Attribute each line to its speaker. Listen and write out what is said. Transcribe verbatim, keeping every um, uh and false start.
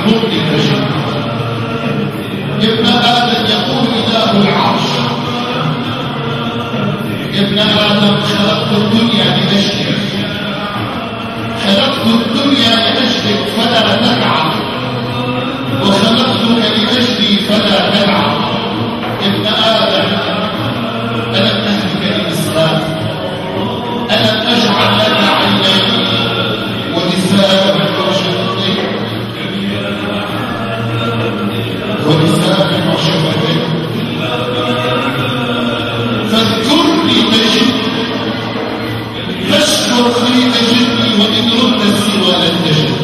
Speaker 1: فاذكرني فجد. ابن آدم يقول إله العرش ابن آدم خلقت الدنيا لأجلك خلقت الدنيا لأجلك فلا تتعب وخلقتك لأجلي فلا تتعب. ابن آدم ألم أهدك للإسلام ألم أجعل لك عينين ولسانا وشفتين ولسانا وشفتين فاذكرني تجد فاشكر لي تجدني وإن رد سوى لن تجد.